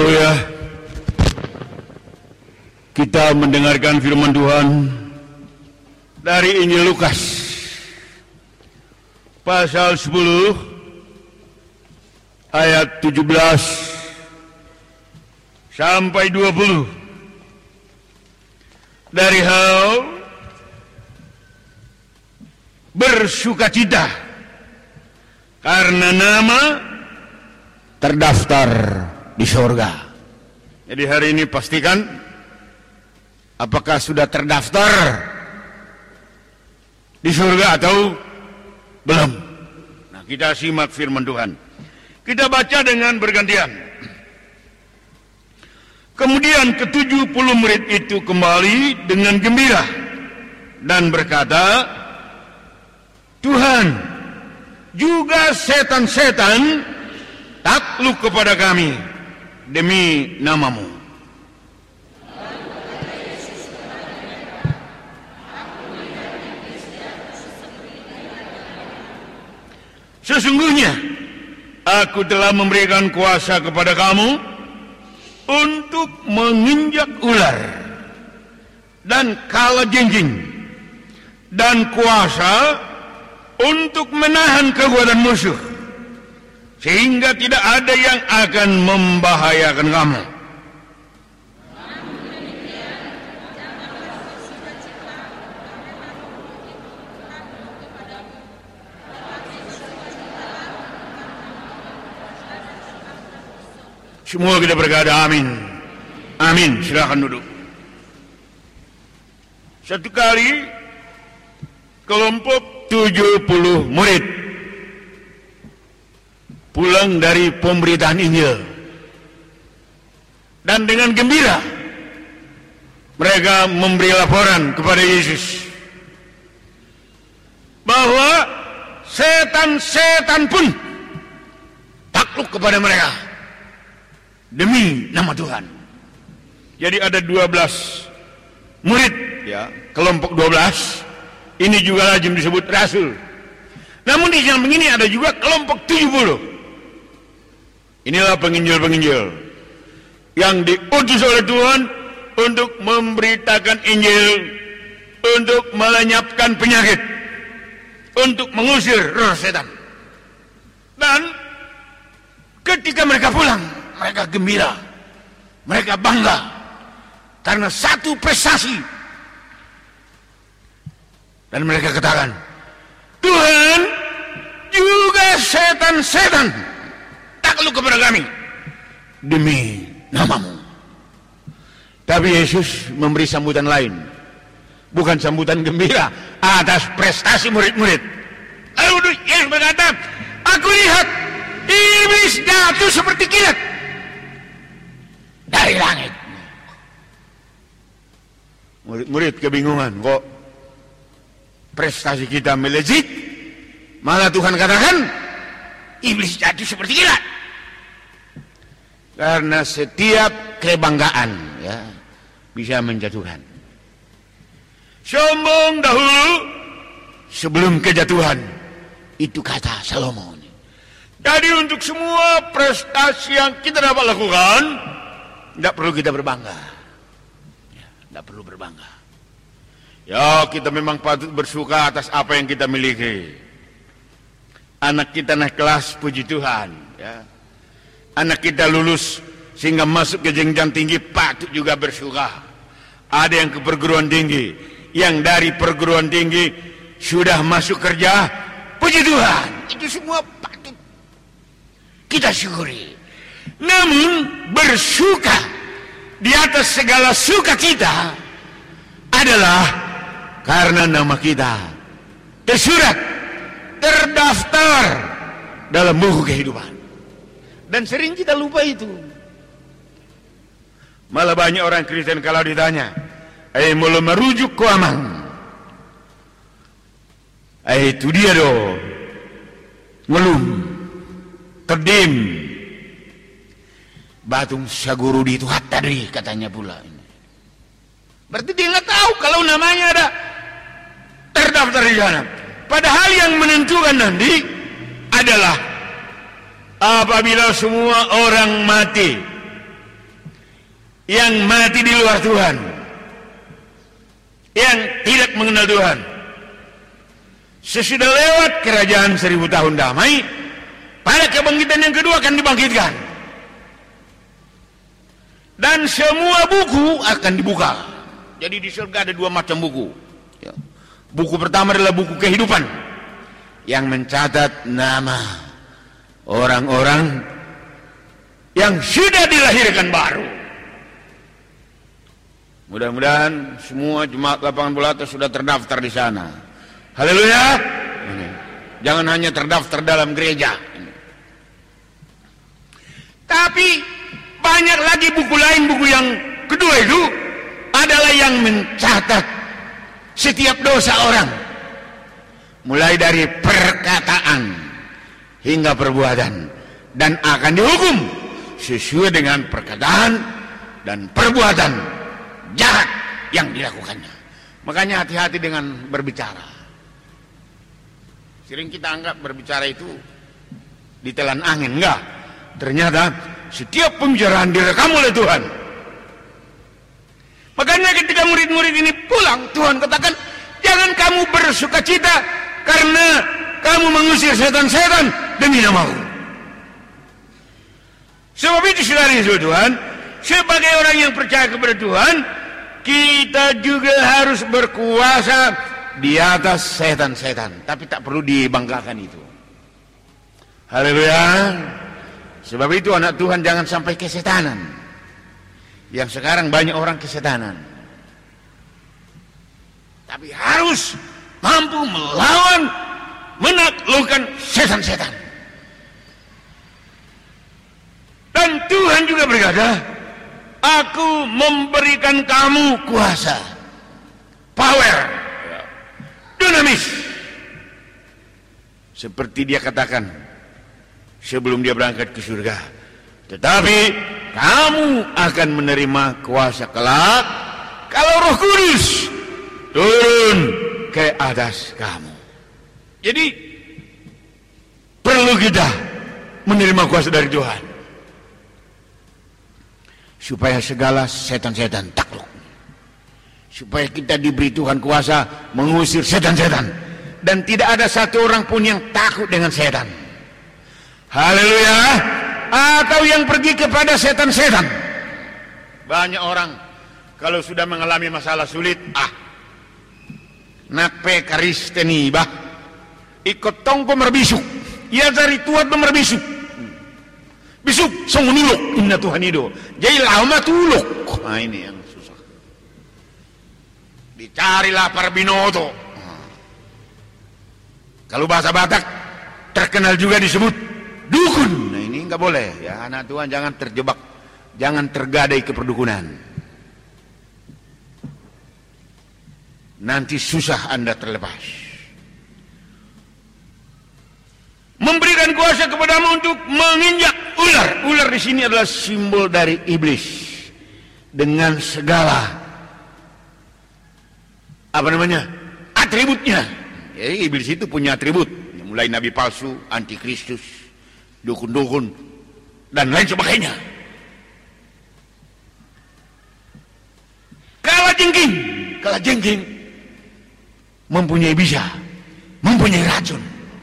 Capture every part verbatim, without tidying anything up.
Haleluya. Kita mendengarkan firman Tuhan dari Injil Lukas pasal sepuluh ayat tujuh belas sampai dua puluh. Dari hal bersukacita karena nama terdaftar di surga. Jadi hari ini pastikan apakah sudah terdaftar di surga atau belum. Nah, kita simak firman Tuhan. Kita baca dengan bergantian. Kemudian ketujuh puluh murid itu kembali dengan gembira dan berkata, Tuhan, juga setan-setan takluk kepada kami demi namamu. Sesungguhnya aku telah memberikan kuasa kepada kamu untuk menginjak ular dan kalajengking dan kuasa untuk menahan kekuatan musuh, sehingga tidak ada yang akan membahayakan kamu. Semua kita berkata amin. Amin. Silakan duduk. Satu kali kelompok tujuh puluh murid pulang dari pemberitaan Injil, dan dengan gembira mereka memberi laporan kepada Yesus bahwa setan-setan pun takluk kepada mereka demi nama Tuhan. Jadi ada dua belas murid, ya, kelompok dua belas. Ini juga lazim disebut rasul. Namun di samping ini ada juga kelompok tujuh puluh. Inilah penginjil-penginjil yang diutus oleh Tuhan untuk memberitakan Injil, untuk melenyapkan penyakit, untuk mengusir roh setan. Dan ketika mereka pulang, mereka gembira, mereka bangga karena satu prestasi. Dan mereka katakan, Tuhan, juga setan-setan takluk kepada kami demi namamu. Tapi Yesus memberi sambutan lain, bukan sambutan gembira atas prestasi murid-murid. Lalu Yesus berkata, aku lihat iblis jatuh seperti kilat dari langit. Murid-murid kebingungan, kok prestasi kita melejit, malah Tuhan katakan iblis jatuh seperti kilat. Karena setiap kebanggaan, ya, bisa menjatuhkan. Sombong dahulu sebelum kejatuhan, itu kata Salomo. Jadi untuk semua prestasi yang kita dapat lakukan, tidak perlu kita berbangga, ya, tidak perlu berbangga. Ya, kita memang patut bersuka atas apa yang kita miliki. Anak kita naik kelas, puji Tuhan, ya. Anak kita lulus sehingga masuk ke jenjang tinggi, patut juga bersuka. Ada yang ke perguruan tinggi, yang dari perguruan tinggi sudah masuk kerja, puji Tuhan. Itu semua patut kita syukuri. Namun bersuka di atas segala sukacita adalah karena nama kita tersurat, terdaftar dalam buku kehidupan. Dan sering kita lupa itu. Malah banyak orang Kristen kalau ditanya, eh mulai merujuk ke amang, eh itu dia doh, ngelum, terdim, batung saguru di itu tadi katanya pula. Berarti dia nggak tahu kalau namanya ada terdaftar di sana. Padahal yang menentukan nanti adalah apabila semua orang mati yang mati di luar Tuhan, yang tidak mengenal Tuhan. Sesudah lewat kerajaan seribu tahun damai, pada kebangkitan yang kedua akan dibangkitkan, dan semua buku akan dibuka. Jadi di surga ada dua macam buku. Buku pertama adalah buku kehidupan yang mencatat nama orang-orang yang sudah dilahirkan baru. Mudah-mudahan semua jemaat lapangan bola sudah terdaftar di sana. Haleluya. Jangan hanya terdaftar dalam gereja. Tapi banyak lagi buku lain, buku yang kedua itu adalah yang mencatat setiap dosa orang, mulai dari perkataan hingga perbuatan, dan akan dihukum sesuai dengan perkataan dan perbuatan jahat yang dilakukannya. Makanya hati-hati dengan berbicara. Sering kita anggap berbicara itu ditelan angin. Enggak, ternyata setiap pembicaraan direkam oleh Tuhan. Makanya ketika murid-murid ini pulang, Tuhan katakan, jangan kamu bersuka cita karena kamu mengusir setan-setan demi namaku. Sebab itu saudara-saudara Tuhan, sebagai orang yang percaya kepada Tuhan, kita juga harus berkuasa di atas setan-setan. Tapi tak perlu dibanggakan itu. Haleluya. Sebab itu anak Tuhan jangan sampai kesetanan. Yang sekarang banyak orang kesetanan, tapi harus mampu melawan, menaklukkan setan-setan. Dan Tuhan juga berkata, aku memberikan kamu kuasa, power, dinamis. Seperti dia katakan sebelum dia berangkat ke surga. Tetapi kamu akan menerima kuasa kelak kalau Roh Kudus turun ke atas kamu. Jadi perlu kita menerima kuasa dari Tuhan supaya segala setan-setan takluk, supaya kita diberi Tuhan kuasa mengusir setan-setan, dan tidak ada satu orang pun yang takut dengan setan. Haleluya. Atau yang pergi kepada setan-setan. Banyak orang kalau sudah mengalami masalah sulit, ah nape karisteni bah ikut tongko merbisuk, ia dari tuat merbisuk bisuk song nuluk inna Tuhan itu jadi lama tuluk. Nah ini yang susah, dicarilah parbinoto. Kalau bahasa Batak terkenal juga disebut dukun. Nah ini nggak boleh ya, anak Tuhan jangan terjebak, jangan tergadai ke perdukunan. Nanti susah Anda terlepas. Memberikan kuasa kepadamu untuk menginjak ular. Ular di sini adalah simbol dari iblis dengan segala apa namanya atributnya. Jadi iblis itu punya atribut, mulai nabi palsu, antikristus, dukun-dukun, dan lain sebagainya. Kala jengking, kala jengking mempunyai bisa, mempunyai racun.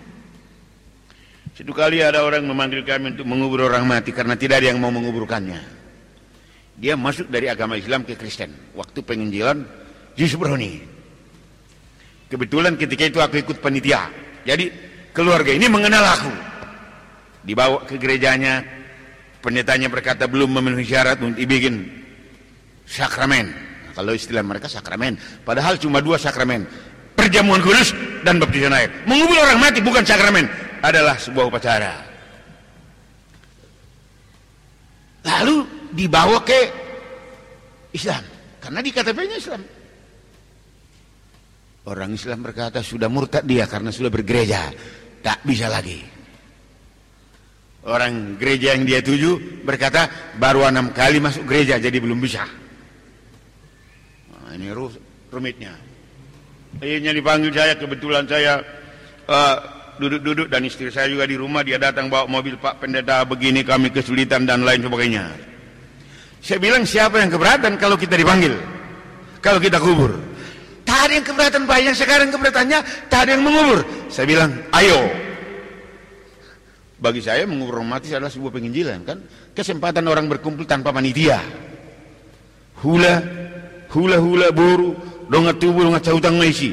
Satu kali ada orang memanggil kami untuk mengubur orang mati karena tidak ada yang mau menguburkannya. Dia masuk dari agama Islam ke Kristen. Waktu penginjilan Yesus Broni. Kebetulan ketika itu aku ikut panitia. Jadi keluarga ini mengenal aku. Dibawa ke gerejanya, pendetanya berkata belum memenuhi syarat untuk dibikin sakramen. Nah, kalau istilah mereka sakramen, padahal cuma dua sakramen, perjamuan kudus dan baptisan air. Mengubur orang mati bukan sakramen, adalah sebuah upacara. Lalu dibawa ke Islam, karena di K T P-nya Islam. Orang Islam berkata sudah murtad dia karena sudah bergereja, tak bisa lagi. Orang gereja yang dia tuju berkata baru enam kali masuk gereja jadi belum bisa. Nah, ini rumitnya. Akhirnya dipanggil saya, kebetulan saya uh, duduk-duduk dan istri saya juga di rumah. Dia datang bawa mobil, Pak Pendeta begini kami kesulitan dan lain sebagainya. Saya bilang, siapa yang keberatan kalau kita dipanggil, kalau kita kubur? Tak ada yang keberatan, Pak. Yang sekarang keberatannya tak ada yang mengubur. Saya bilang, ayo. Bagi saya mengubur orang mati adalah sebuah penginjilan, kan? Kesempatan orang berkumpul tanpa panitia. Hula, hula hula buru, dongat tubuh, dongat cautang maisi.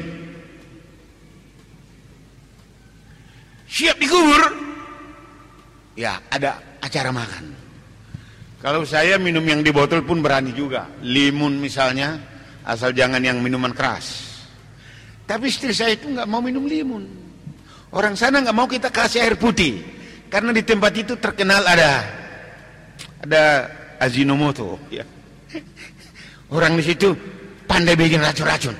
Siap dikubur. Ya, ada acara makan. Kalau saya minum yang di botol pun berani juga. Limun misalnya, asal jangan yang minuman keras. Tapi istri saya itu nggak mau minum limun. Orang sana nggak mau kita kasih air putih, karena di tempat itu terkenal ada ada Ajinomoto. Ya. Orang di situ pandai bikin racun-racun.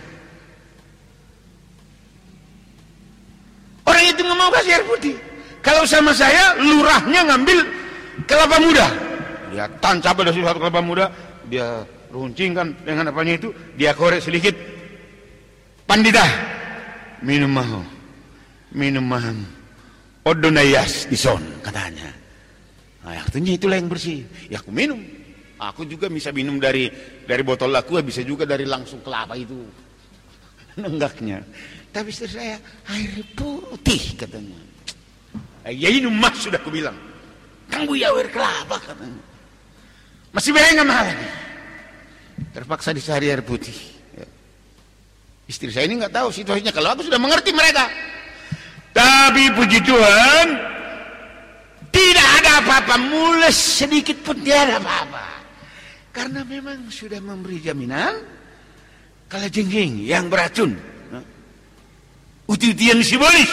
Orang itu nggak mau kasih air putih. Kalau sama saya, lurahnya ngambil kelapa muda. Dia tancap ada satu kelapa muda, dia runcingkan dengan apanya itu, dia korek sedikit. Pandita, minum maho, minum maham, odonayas dison, katanya. Nah, artinya itulah yang bersih. Ya aku minum. Aku juga bisa minum dari dari botol aku, bisa juga dari langsung kelapa itu. Nenggaknya. Tapi istri saya, air putih katanya. Ya ini emas sudah aku bilang. Tangguh ya air kelapa katanya. Masih bayang mahal lagi. Terpaksa dicari air putih. Ya. Istri saya ini nggak tahu situasinya. Kalau aku sudah mengerti mereka. Tapi puji Tuhan, tidak ada apa-apa. Mules sedikit pun tidak ada apa-apa. Karena memang sudah memberi jaminan kalajengking yang beracun, uti-utian simbolis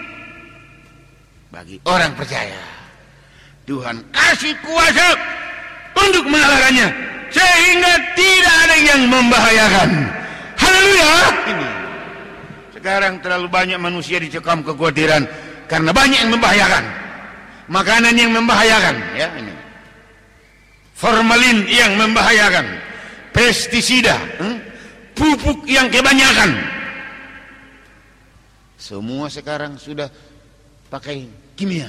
bagi orang percaya. Tuhan kasih kuasa untuk mengalahkannya sehingga tidak ada yang membahayakan. Haleluya. Ini sekarang terlalu banyak manusia dicekam kekhawatiran karena banyak yang membahayakan, makanan yang membahayakan, ya ini. Formalin yang membahayakan, pestisida, hmm? pupuk yang kebanyakan. Semua sekarang sudah pakai kimia.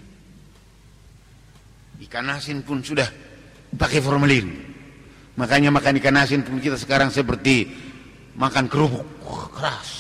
Ikan asin pun sudah pakai formalin. Makanya makan ikan asin pun kita sekarang seperti makan kerupuk, wah, keras.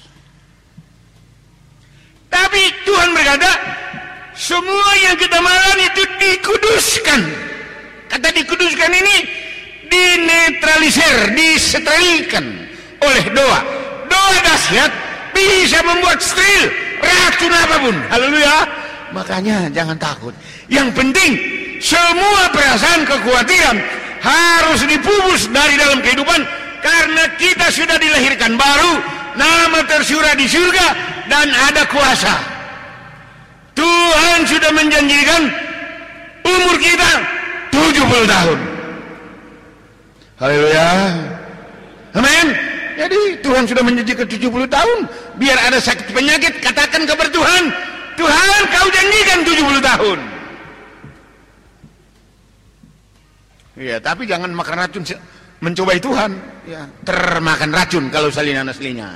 Tapi Tuhan berkata, semua yang kita makan itu dikuduskan. Kata dikuduskan ini dinetralisir, disterilkan oleh doa. Doa dahsyat bisa membuat steril racun apapun. Haleluya. Makanya jangan takut. Yang penting semua perasaan kekhawatiran harus dipupus dari dalam kehidupan, karena kita sudah dilahirkan baru, nama tersurat di surga dan ada kuasa. Tuhan sudah menjanjikan umur kita tujuh puluh tahun. Haleluya. Amin. Jadi Tuhan sudah menjanjikan tujuh puluh tahun. Biar ada sakit penyakit, katakan kepada Tuhan, Tuhan kau janjikan tujuh puluh tahun. Ya, tapi jangan makan racun mencobai Tuhan. Ya, termakan racun kalau salinan aslinya.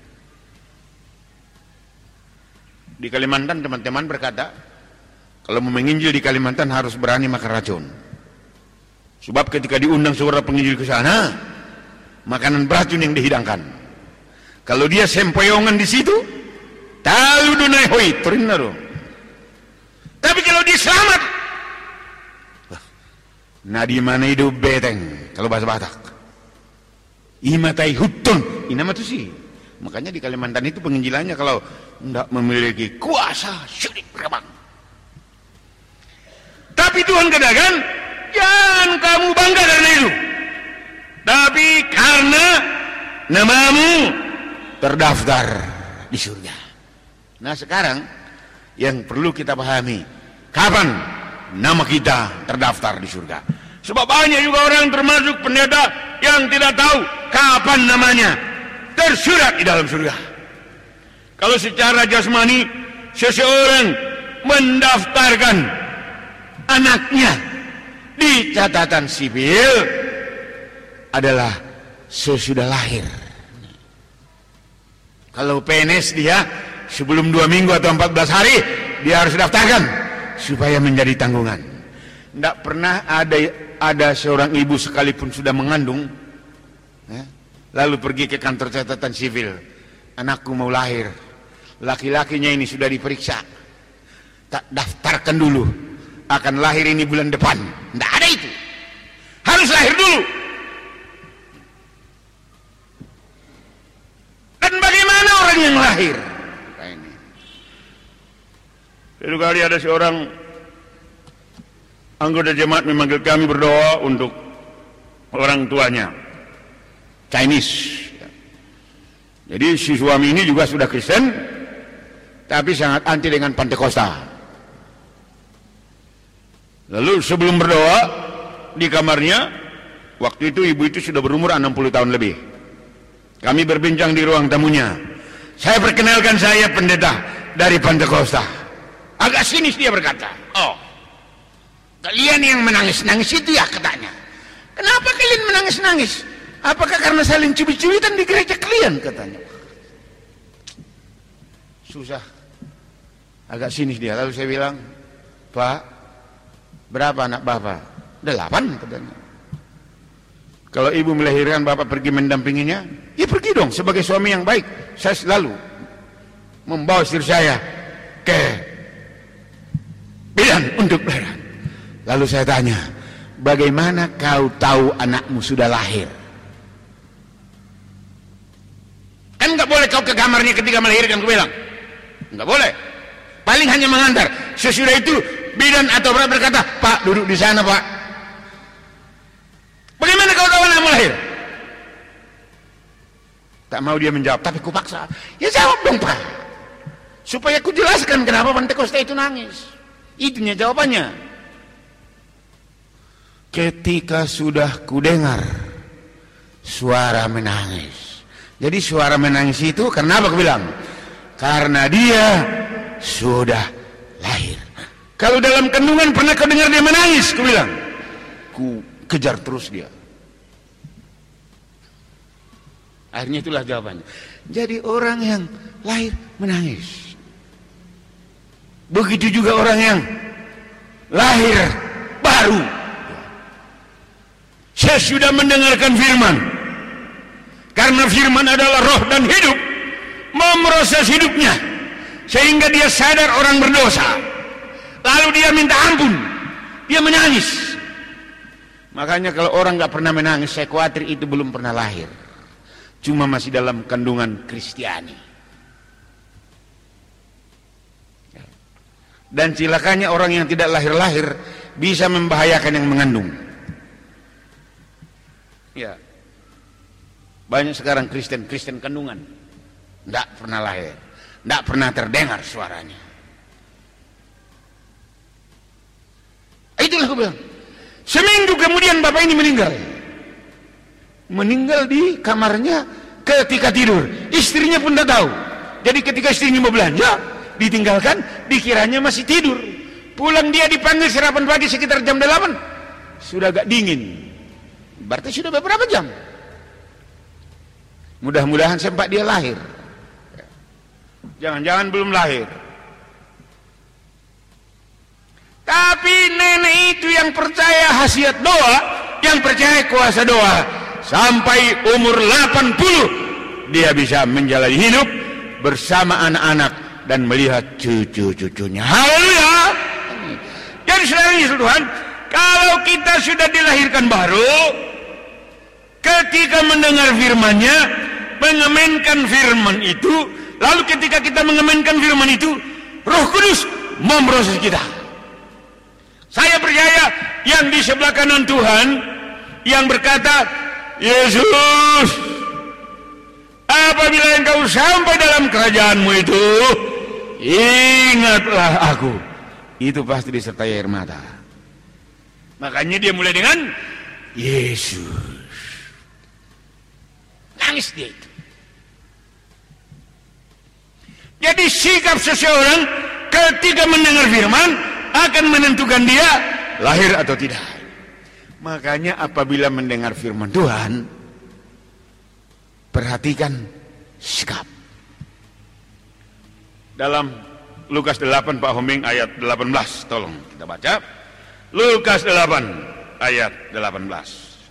Di Kalimantan teman-teman berkata, kalau mau menginjil di Kalimantan harus berani makan racun. Sebab ketika diundang saudara penginjil ke sana, makanan beracun yang dihidangkan. Kalau dia sempoyongan di situ, tahu dunai hoi, terinaro. Tapi kalau dia selamat, nah di mana hidup beteng, kalau bahasa Batak. Imatai hutun, ini nama tuh sih. Makanya di Kalimantan itu penginjilannya kalau tidak memiliki kuasa sulit berkembang. Tapi Tuhan katakan, jangan kamu bangga karena itu, tapi karena namamu terdaftar di surga. Nah sekarang yang perlu kita pahami, kapan nama kita terdaftar di surga? Sebab banyak juga orang termasuk pendeta yang tidak tahu kapan namanya tersurat di dalam surga. Kalau secara jasmani seseorang mendaftarkan anaknya di catatan sipil adalah sesudah lahir. Kalau P N S dia sebelum dua minggu atau empat belas hari dia harus daftarkan supaya menjadi tanggungan. Tidak pernah ada ada seorang ibu sekalipun sudah mengandung, ya, lalu pergi ke kantor catatan sipil, anakku mau lahir, laki-lakinya ini sudah diperiksa, tak daftarkan dulu, akan lahir ini bulan depan. Tidak ada itu, harus lahir dulu. Dan bagaimana orang yang lahir? Suatu kali ada seorang anggota jemaat memanggil kami berdoa untuk orang tuanya, Chinese. Jadi si suami ini juga sudah Kristen, tapi sangat anti dengan Pantekosta. Lalu sebelum berdoa di kamarnya, waktu itu ibu itu sudah berumur enam puluh tahun lebih. Kami berbincang di ruang tamunya. Saya perkenalkan, saya pendeta dari Pantekosta. Agak sinis dia berkata, oh, kalian yang menangis-nangis itu ya, katanya. Kenapa kalian menangis-nangis? Apakah karena saling cubit-cubitan di gereja kalian, katanya. Susah. Agak sinis dia. Lalu saya bilang, Pak, berapa anak bapak? Delapan, katanya. Kalau ibu melahirkan, bapak pergi mendampinginya, ya pergi dong sebagai suami yang baik. Saya selalu membawa istri saya ke bidan untuk melahirkan. Lalu saya tanya, bagaimana kau tahu anakmu sudah lahir? Kan nggak boleh kau ke kamarnya ketika melahirkan, aku bilang. Nggak boleh. Paling hanya mengantar. Sesudah itu bidan atau berapa berkata, Pak duduk di sana, Pak. Bagaimana kau tahu anakmu lahir? Tak mau dia menjawab, tapi ku paksa. Ya jawab dong, Pak. Supaya ku jelaskan kenapa Pantekosta itu nangis. Itunya jawabannya. Ketika sudah ku dengar suara menangis. Jadi suara menangis itu karena apa aku bilang? Karena dia sudah lahir. Kalau dalam kandungan pernah kau dengar dia menangis? Aku bilang. Ku kejar terus dia. Akhirnya itulah jawabannya. Jadi orang yang lahir menangis. Begitu juga orang yang lahir baru. Saya sudah mendengarkan firman. Karena firman adalah roh dan hidup, memproses hidupnya sehingga dia sadar orang berdosa. Lalu dia minta ampun, dia menangis. Makanya kalau orang nggak pernah menangis, saya khawatir itu belum pernah lahir, cuma masih dalam kandungan Kristiani. Dan cilakanya orang yang tidak lahir-lahir bisa membahayakan yang mengandung. Ya, banyak sekarang Kristen Kristen kandungan, tidak pernah lahir, tidak pernah terdengar suaranya. Itulah aku bilang. Seminggu kemudian bapak ini meninggal. Meninggal di kamarnya ketika tidur. Istrinya pun tidak tahu. Jadi ketika istrinya mau belanja, ditinggalkan, dikiranya masih tidur. Pulang dia dipanggil sarapan pagi sekitar jam delapan. Sudah agak dingin. Berarti sudah beberapa jam. Mudah-mudahan sempat dia lahir. Jangan-jangan belum lahir. Tapi nenek itu yang percaya khasiat doa, yang percaya kuasa doa, sampai umur delapan puluh dia bisa menjalani hidup bersama anak-anak dan melihat cucu-cucunya. Haleluya. Jadi saudara Tuhan, kalau kita sudah dilahirkan baru, ketika mendengar firman-Nya, mengaminkan firman itu, lalu ketika kita mengaminkan firman itu, Roh Kudus memproses kita. Saya percaya yang di sebelah kanan Tuhan yang berkata, Yesus, apabila engkau sampai dalam kerajaanmu itu, ingatlah aku. Itu pasti disertai air mata. Makanya dia mulai dengan Yesus. Nangis dia itu. Jadi sikap seseorang ketika mendengar firman akan menentukan dia lahir atau tidak. Makanya apabila mendengar firman Tuhan, perhatikan sikap. Dalam Lukas delapan, Pak Homing, ayat delapan belas, tolong kita baca. Lukas delapan ayat delapan belas.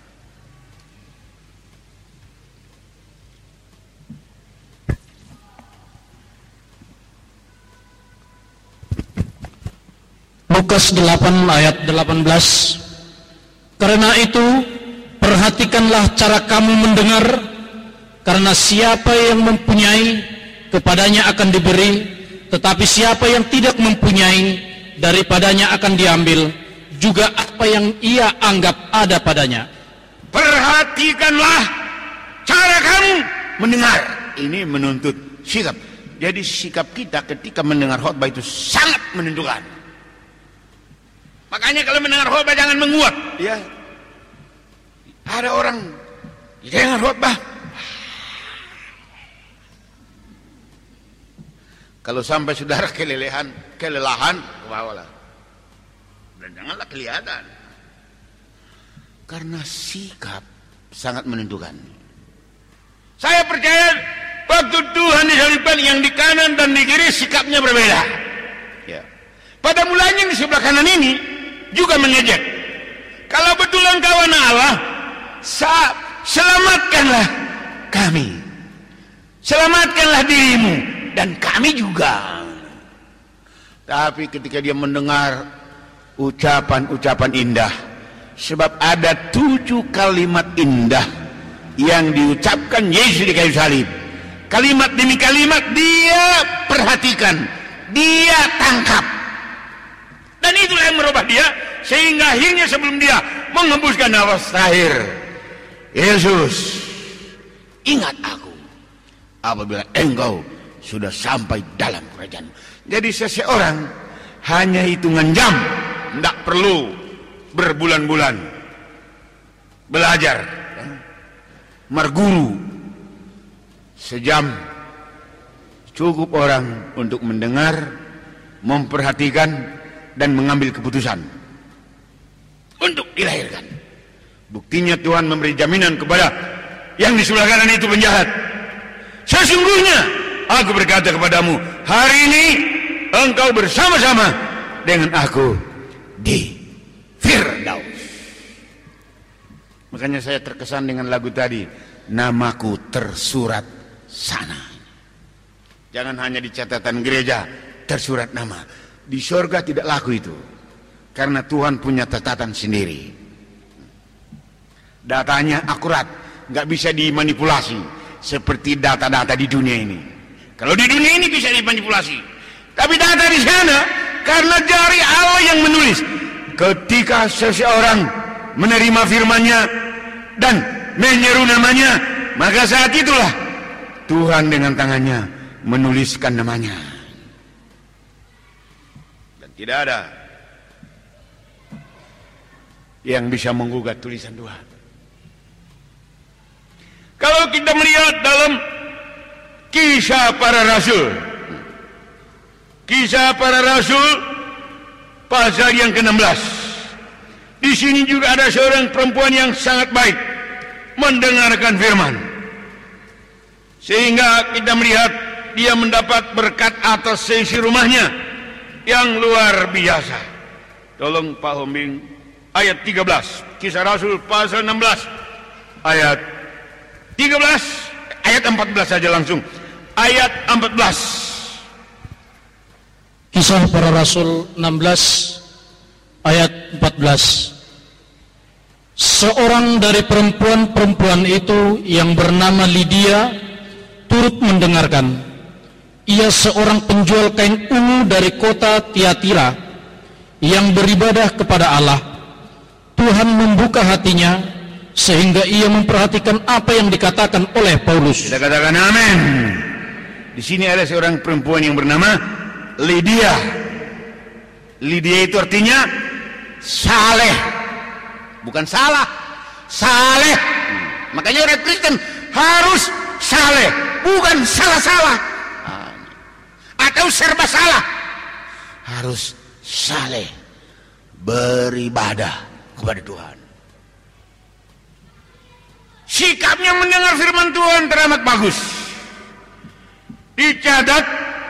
Lukas delapan ayat delapan belas. Karena itu perhatikanlah cara kamu mendengar, karena siapa yang mempunyai kepadanya akan diberi, tetapi siapa yang tidak mempunyai daripadanya akan diambil juga apa yang ia anggap ada padanya. Perhatikanlah cara kamu mendengar. Ini menuntut sikap. Jadi sikap kita ketika mendengar khotbah itu sangat menentukan. Makanya kalau mendengar khotbah jangan menguap, ya. Ada orang dengar khotbah, kalau sampai saudara kelelahan, kelelahan, kebawalah. Dan janganlah kelihatan. Karena sikap sangat menentukan. Saya percaya waktu Tuhan disalibkan, yang di kanan dan di kiri sikapnya berbeda. Ya. Pada mulanya di sebelah kanan ini juga mengejek. Kalau betul engkau anak Allah, selamatkanlah kami, selamatkanlah dirimu dan kami juga. Tapi ketika dia mendengar ucapan-ucapan indah, sebab ada tujuh kalimat indah yang diucapkan Yesus di kayu salib, kalimat demi kalimat dia perhatikan, dia tangkap. Dan itulah yang merubah dia, sehingga akhirnya sebelum dia menghembuskan nafas terakhir, Yesus, ingat aku apabila engkau sudah sampai dalam kerajaan. Jadi seseorang hanya hitungan jam, tidak perlu berbulan-bulan belajar, merguru. Sejam cukup orang untuk mendengar, memperhatikan, dan mengambil keputusan untuk dilahirkan. Buktinya Tuhan memberi jaminan kepada yang di sebelah kanan itu penjahat. Sesungguhnya aku berkata kepadamu, hari ini engkau bersama-sama dengan aku di Firdaus. Makanya saya terkesan dengan lagu tadi, namaku tersurat sana. Jangan hanya di catatan gereja tersurat nama. Di surga tidak laku itu, karena Tuhan punya catatan sendiri. Datanya akurat, nggak bisa dimanipulasi seperti data-data di dunia ini. Kalau di dunia ini bisa dimanipulasi, tapi data di sana karena jari Allah yang menulis. Ketika seseorang menerima firman-Nya dan menyeru namanya, maka saat itulah Tuhan dengan tangannya menuliskan namanya. Tidak ada yang bisa menggugat tulisan Tuhan. Kalau kita melihat dalam kisah para rasul, kisah para rasul pasal yang ke enam belas, di sini juga ada seorang perempuan yang sangat baik mendengarkan firman, sehingga kita melihat dia mendapat berkat atas seisi rumahnya yang luar biasa. Tolong Pak Hombing, ayat tiga belas, kisah Rasul pasal enam belas ayat tiga belas, ayat empat belas saja langsung. Ayat empat belas. Kisah para Rasul enam belas ayat empat belas. Seorang dari perempuan-perempuan itu yang bernama Lydia turut mendengarkan. Ia seorang penjual kain ungu dari kota Tiatira yang beribadah kepada Allah. Tuhan membuka hatinya sehingga ia memperhatikan apa yang dikatakan oleh Paulus. Kita katakan amin. Di sini ada seorang perempuan yang bernama Lydia. Lydia itu artinya saleh, bukan salah, saleh. Makanya orang Kristen harus saleh, bukan salah-salah atau serba salah. Harus saleh, beribadah kepada Tuhan. Sikapnya mendengar firman Tuhan teramat bagus. Dicatat,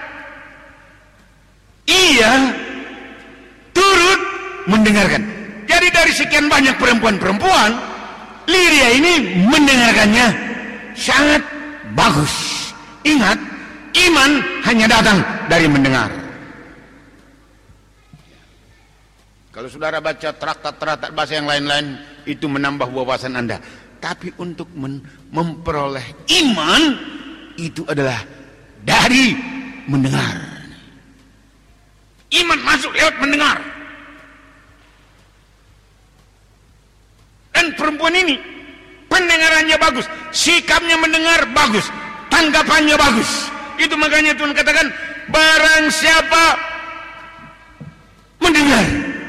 ia turut mendengarkan. Jadi Jadi dari sekian banyak perempuan-perempuan, Lydia ini mendengarkannya sangat bagus. Ingat, iman hanya datang dari mendengar. Kalau saudara baca traktat-traktat bahasa yang lain-lain, itu menambah wawasan Anda. Tapi untuk memperoleh iman, itu adalah dari mendengar. Iman masuk lewat mendengar. Dan perempuan ini pendengarannya bagus, sikapnya mendengar bagus, tanggapannya bagus. Itu makanya Tuhan katakan, barang siapa mendengar,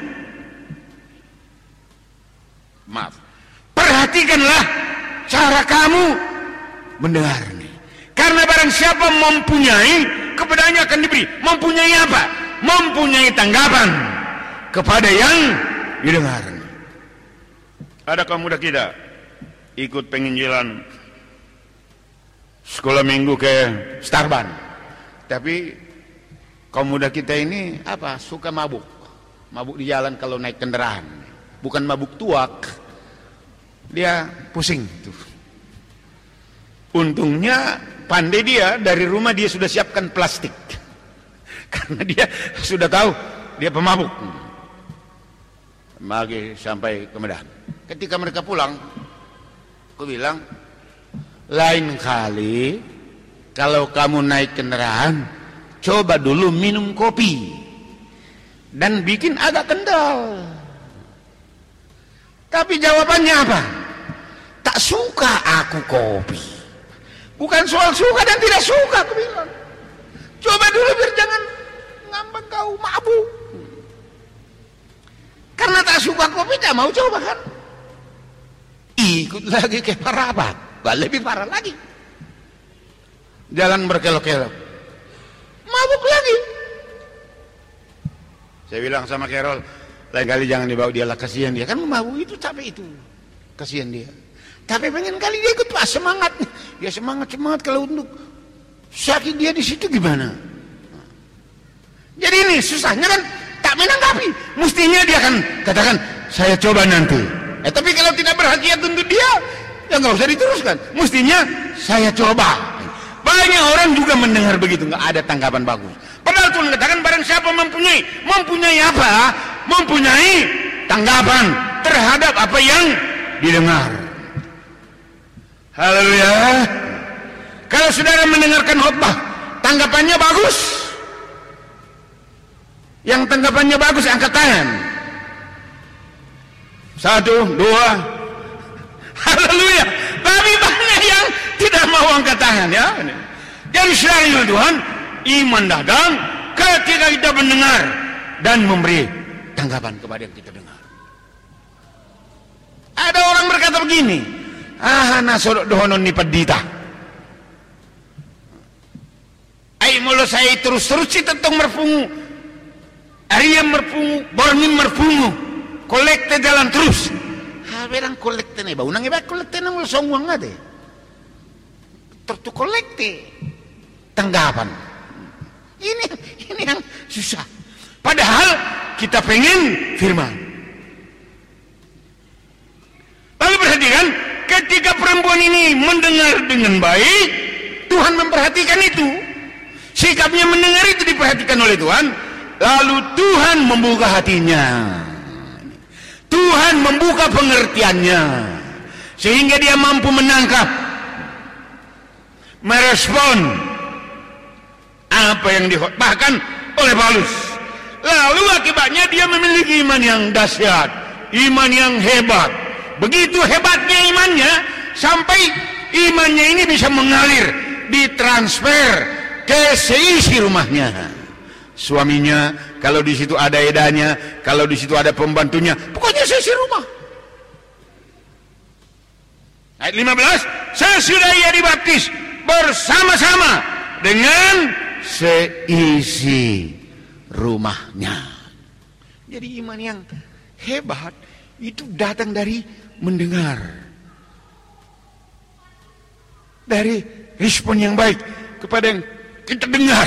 maaf, perhatikanlah cara kamu mendengar ini. Karena barang siapa mempunyai, kepadanya akan diberi. Mempunyai apa? Mempunyai tanggapan kepada yang didengar. Ada kaum muda kita ikut penginjilan sekolah minggu ke Starban, tapi kaum muda kita ini apa? Suka mabuk, mabuk di jalan kalau naik kendaraan. Bukan mabuk tuak, dia pusing tuh. Untungnya pandai dia, dari rumah dia sudah siapkan plastik, karena dia sudah tahu dia pemabuk. Magi sampai ke Medan. Ketika mereka pulang, aku bilang, lain kali kalau kamu naik kendaraan, coba dulu minum kopi dan bikin agak kental. Tapi jawabannya apa? Tak suka aku kopi. Bukan soal suka dan tidak suka, aku bilang. Coba dulu biar jangan ngambek kau mabuk. Karena tak suka kopi, tak mau coba kan? Ikut lagi ke Parapat, lebih parah lagi. Jalan berkelok-kelok, mabuk lagi. Saya bilang sama Carol, lain kali jangan dibawa dia lah, kasihan dia. Kan mabuk itu capek itu, kasihan dia. Tapi pengen kali dia ikut, pas semangat. Dia semangat-semangat, kalau untuk sakit dia di situ gimana? Jadi ini susahnya kan tak menanggapi. Mestinya dia akan katakan, saya coba nanti. Eh, tapi kalau tidak berhati-hati untuk dia, ya nggak usah diteruskan. Mestinya saya coba. Banyak orang juga mendengar begitu, nggak ada tanggapan bagus. Padahal Tuhan katakan, barang siapa mempunyai, mempunyai apa? Mempunyai tanggapan terhadap apa yang didengar. Haleluya. Kalau saudara mendengarkan khotbah, tanggapannya bagus. Yang tanggapannya bagus, angkat tangan. Satu, dua. Haleluya. Tapi banyak yang tidak mau angkat tangan, ya. Jadi saudara Tuhan, iman datang ketika kita mendengar dan memberi tanggapan kepada yang kita dengar. Ada orang berkata begini, ah, nasodok dohonon ni pedita. Ay mulo saya terus-terus tentang merpungu. Ariam merpungu, bormin merpungu. Kolekte jalan terus. Ha, berang kolekte nih, bau nang iba kolekte nang mulo songwang ade. Tertu kolekte tanggapan. Ini ini yang susah. Padahal kita pengen firman. Lalu perhatikan, ketika perempuan ini mendengar dengan baik, Tuhan memperhatikan itu. Sikapnya mendengar itu diperhatikan oleh Tuhan. Lalu Tuhan membuka hatinya. Tuhan membuka pengertiannya. Sehingga dia mampu menangkap, merespon apa yang dikhotbahkan oleh Paulus. Lalu akibatnya dia memiliki iman yang dahsyat, iman yang hebat. Begitu hebatnya imannya, sampai imannya ini bisa mengalir, ditransfer ke seisi rumahnya. Suaminya, kalau di situ ada edanya, kalau di situ ada pembantunya, pokoknya seisi rumah. Ayat lima belas, sesudah ia dibaptis bersama-sama dengan seisi rumahnya. Jadi iman yang hebat itu datang dari mendengar, dari respon yang baik kepada yang kita dengar.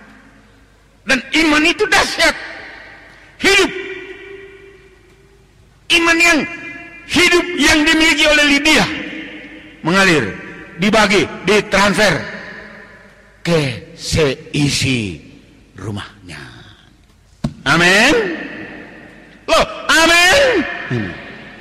Dan iman itu dahsyat, hidup. Iman yang hidup yang dimiliki oleh Lydia mengalir, dibagi, ditransfer ke seisi rumahnya. Amin. Loh, amin. Hmm.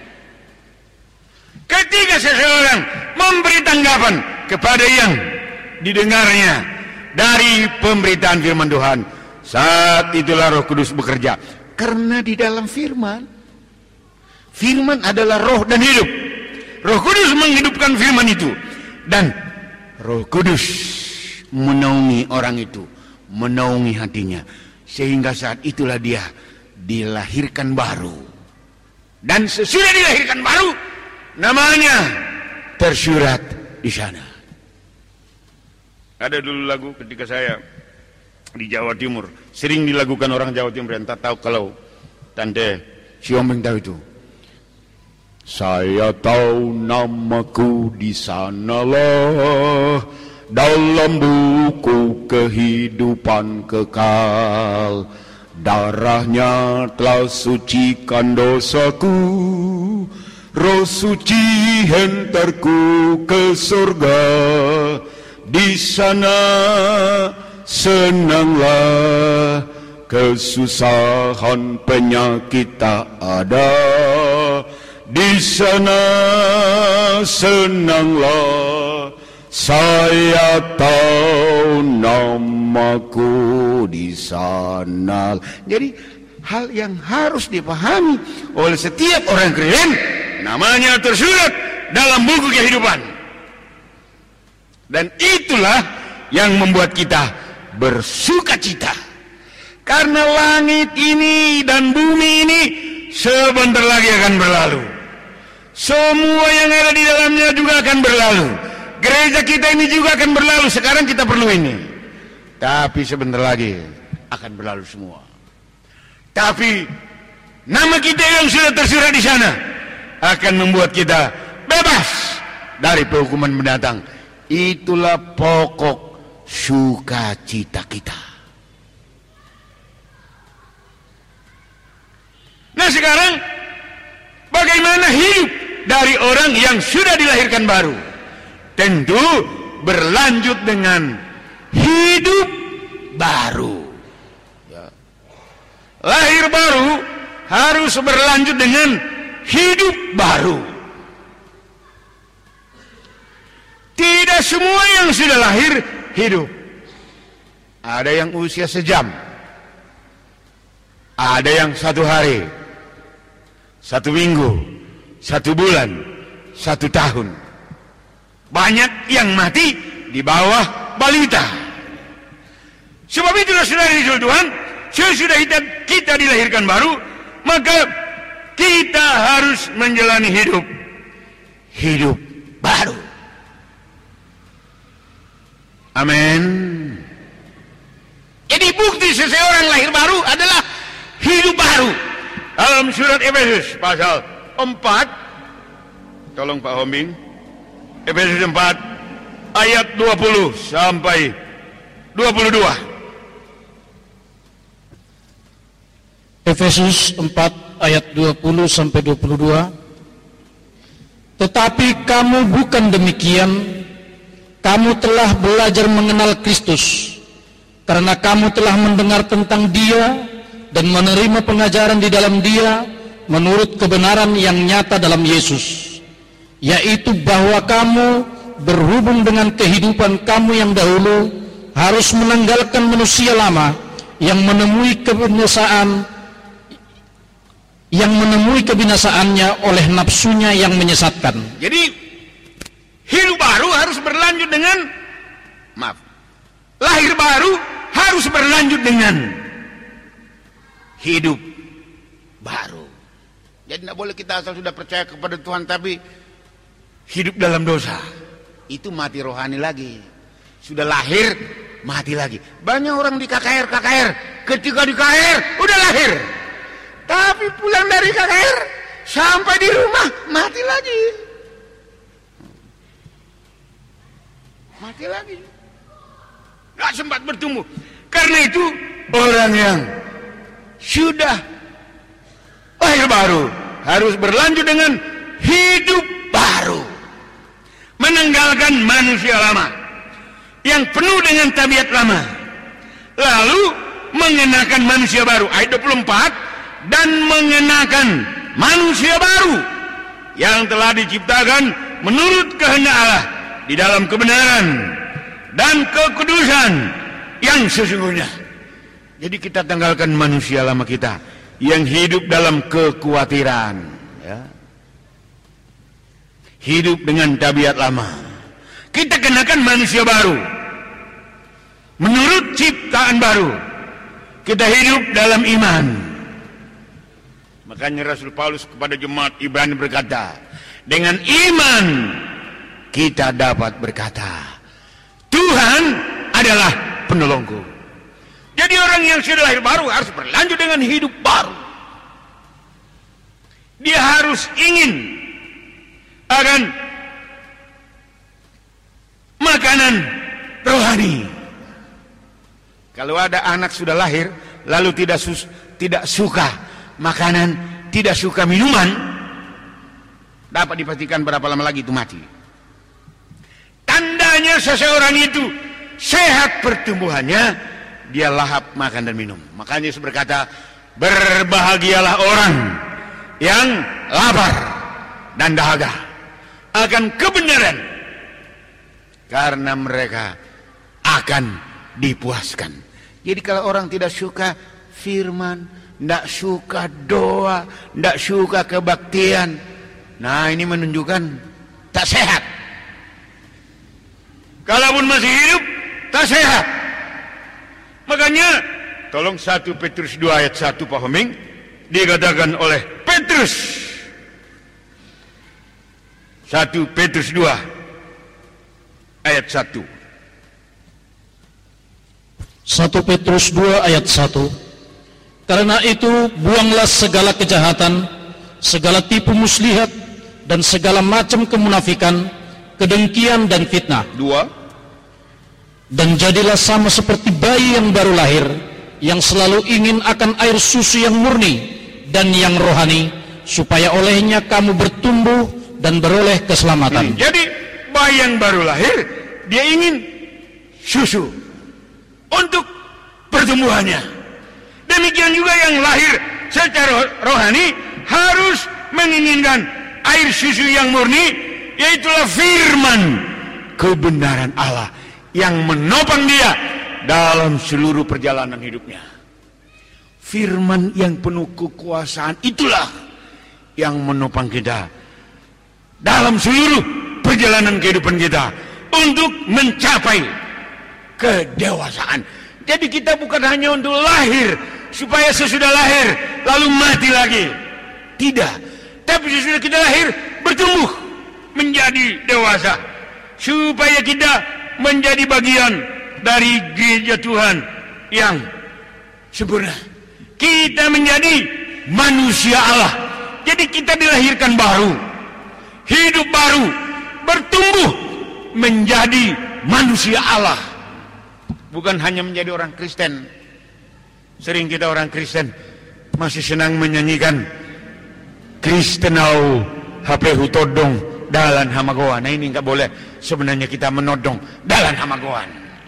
Ketika seseorang memberi tanggapan kepada yang didengarnya dari pemberitaan firman Tuhan, saat itulah Roh Kudus bekerja. Karena di dalam firman, firman adalah roh dan hidup. Roh Kudus menghidupkan firman itu, dan Roh Kudus menaungi orang itu, menaungi hatinya, sehingga saat itulah dia dilahirkan baru. Dan sesudah dilahirkan baru, namanya tersurat di sana. Ada dulu lagu ketika saya di Jawa Timur, sering dilakukan orang Jawa Timur, entah tahu kalau Tante Siombeng tahu itu. Saya tahu namaku di sanalah, dalam buku kehidupan kekal. Darahnya telah sucikan dosaku, Roh suci hentarku ke surga. Di sana senanglah, kesusahan penyakit tak ada. Di sana senanglah, saya tahu namaku di sana. Jadi hal yang harus dipahami oleh setiap orang Kristen, namanya tersurat dalam buku kehidupan. Dan itulah yang membuat kita bersukacita. Karena langit ini dan bumi ini sebentar lagi akan berlalu. Semua yang ada di dalamnya juga akan berlalu. Gereja kita ini juga akan berlalu. Sekarang kita perlu ini, tapi sebentar lagi akan berlalu semua. Tapi nama kita yang sudah tersurat di sana akan membuat kita bebas dari penghukuman mendatang. Itulah pokok sukacita kita. Nah sekarang, bagaimana hidup dari orang yang sudah dilahirkan baru? Tentu berlanjut dengan hidup baru. Ya. Lahir baru harus berlanjut dengan hidup baru. Tidak semua yang sudah lahir hidup. Ada yang usia sejam, ada yang satu hari, satu minggu, satu bulan, satu tahun. Banyak yang mati di bawah balita. Sebab itulah saudara di Tuhan, sesudah kita dilahirkan baru, maka kita harus menjalani hidup hidup baru. Amin. Jadi bukti seseorang lahir baru adalah hidup baru. Dalam surat Efesus pasal empat, tolong Pak Hombing, Efesus empat ayat dua puluh sampai dua puluh dua. Efesus empat ayat dua puluh sampai dua puluh dua. Tetapi kamu bukan demikian. Kamu telah belajar mengenal Kristus, karena kamu telah mendengar tentang Dia dan menerima pengajaran di dalam Dia menurut kebenaran yang nyata dalam Yesus, yaitu bahwa kamu berhubung dengan kehidupan kamu yang dahulu harus menanggalkan manusia lama yang menemui kebinasaan yang menemui kebinasaannya oleh nafsunya yang menyesatkan. Jadi hidup baru harus berlanjut dengan maaf. Lahir baru harus berlanjut dengan hidup baru. Jadi tidak boleh kita asal sudah percaya kepada Tuhan tapi hidup dalam dosa. Itu mati rohani lagi. Sudah lahir mati lagi. Banyak orang di K K R K K R, ketika di K K R udah lahir, tapi pulang dari K K R sampai di rumah mati lagi. Mati lagi. Gak sempat bertumbuh. Karena itu orang yang sudah lahir baru harus berlanjut dengan hidup baru, menanggalkan manusia lama yang penuh dengan tabiat lama, lalu mengenakan manusia baru. Ayat dua puluh empat, dan mengenakan manusia baru yang telah diciptakan menurut kehendak Allah di dalam kebenaran dan kekudusan yang sesungguhnya. Jadi kita tinggalkan manusia lama kita yang hidup dalam kekhawatiran, ya. Hidup dengan tabiat lama. Kita kenakan manusia baru menurut ciptaan baru. Kita hidup dalam iman. Makanya Rasul Paulus kepada jemaat Ibrani berkata, dengan iman kita dapat berkata, Tuhan adalah penolongku. Jadi orang yang sudah lahir baru harus berlanjut dengan hidup baru. Dia harus ingin akan makanan rohani. Kalau ada anak sudah lahir lalu tidak sus, tidak suka makanan, tidak suka minuman, dapat dipastikan berapa lama lagi itu mati. Tandanya seseorang itu sehat pertumbuhannya, dia lahap makan dan minum. Makanya Yesus berkata, berbahagialah orang yang lapar dan dahaga akan kebenaran, karena mereka akan dipuaskan. Jadi kalau orang tidak suka firman, tidak suka doa, tidak suka kebaktian, nah ini menunjukkan tak sehat. Kalaupun masih hidup, tak sehat. Makanya tolong satu Petrus dua ayat satu Pak Homing, dikatakan oleh Petrus, satu Petrus dua ayat satu. satu Petrus dua ayat satu. Karena itu buanglah segala kejahatan, segala tipu muslihat, dan segala macam kemunafikan, kedengkian dan fitnah. Dua. Dan jadilah sama seperti bayi yang baru lahir, yang selalu ingin akan air susu yang murni dan yang rohani, supaya olehnya kamu bertumbuh dan beroleh keselamatan. Hmm, jadi bayi yang baru lahir, dia ingin susu untuk pertumbuhannya. Demikian juga yang lahir secara rohani harus menginginkan air susu yang murni, yaitulah firman kebenaran Allah yang menopang dia dalam seluruh perjalanan hidupnya. Firman yang penuh kekuasaan itulah yang menopang kita dalam seluruh perjalanan kehidupan kita untuk mencapai kedewasaan. Jadi kita bukan hanya untuk lahir supaya sesudah lahir lalu mati lagi, tidak. Tapi sesudah kita lahir bertumbuh menjadi dewasa, supaya kita menjadi bagian dari gereja Tuhan yang sempurna. Kita menjadi manusia Allah. Jadi kita dilahirkan baru, hidup baru, bertumbuh menjadi manusia Allah. Bukan hanya menjadi orang Kristen. Sering kita orang Kristen masih senang menyanyikan Kristenau H P hutodong dalan hamagoan. Nah ini nggak boleh. Sebenarnya kita menodong dalan hamagoan.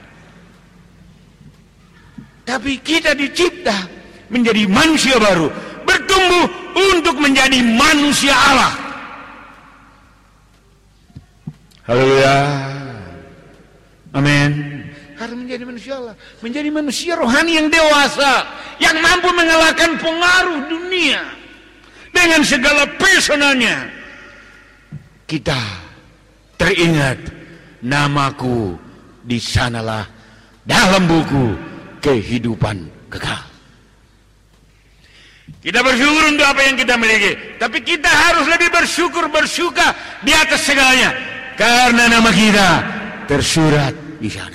Tapi kita dicipta menjadi manusia baru, bertumbuh untuk menjadi manusia Allah. Haleluya. Amin. Harus menjadi manusia Allah, menjadi manusia rohani yang dewasa, yang mampu mengalahkan pengaruh dunia dengan segala pesonanya. Kita teringat, namaku di sanalah dalam buku kehidupan kekal. Kita bersyukur untuk apa yang kita miliki, tapi kita harus lebih bersyukur, bersuka di atas segalanya, karena nama kita tersurat di sana.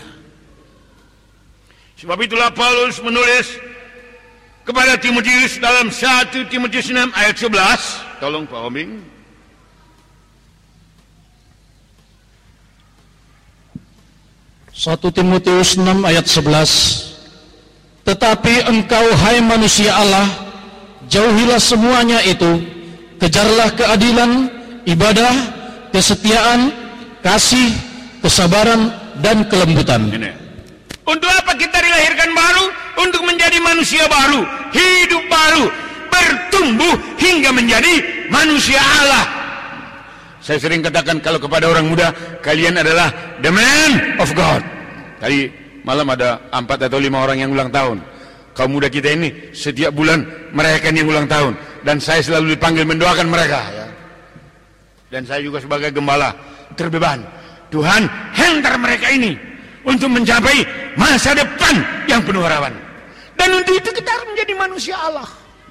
Sebab itulah Paulus menulis kepada Timotius dalam satu Timotius enam ayat sebelas. Tolong Pak Homing. satu Timotius enam ayat sebelas. Tetapi engkau hai manusia Allah, jauhilah semuanya itu, kejarlah keadilan, ibadah, kesetiaan, kasih, kesabaran, dan kelembutan. Ini. Untuk apa kita dilahirkan baru? Untuk menjadi manusia baru, hidup baru, bertumbuh hingga menjadi manusia Allah. Saya sering katakan kalau kepada orang muda, kalian adalah the man of God. Tadi malam ada empat atau lima orang yang ulang tahun. Kaum muda kita ini setiap bulan merayakan yang ulang tahun, dan saya selalu dipanggil mendoakan mereka. Ya. Dan saya juga sebagai gembala terbeban. Tuhan, hantar mereka ini untuk mencapai masa depan yang penuh harapan. Dan untuk itu kita harus menjadi manusia Allah.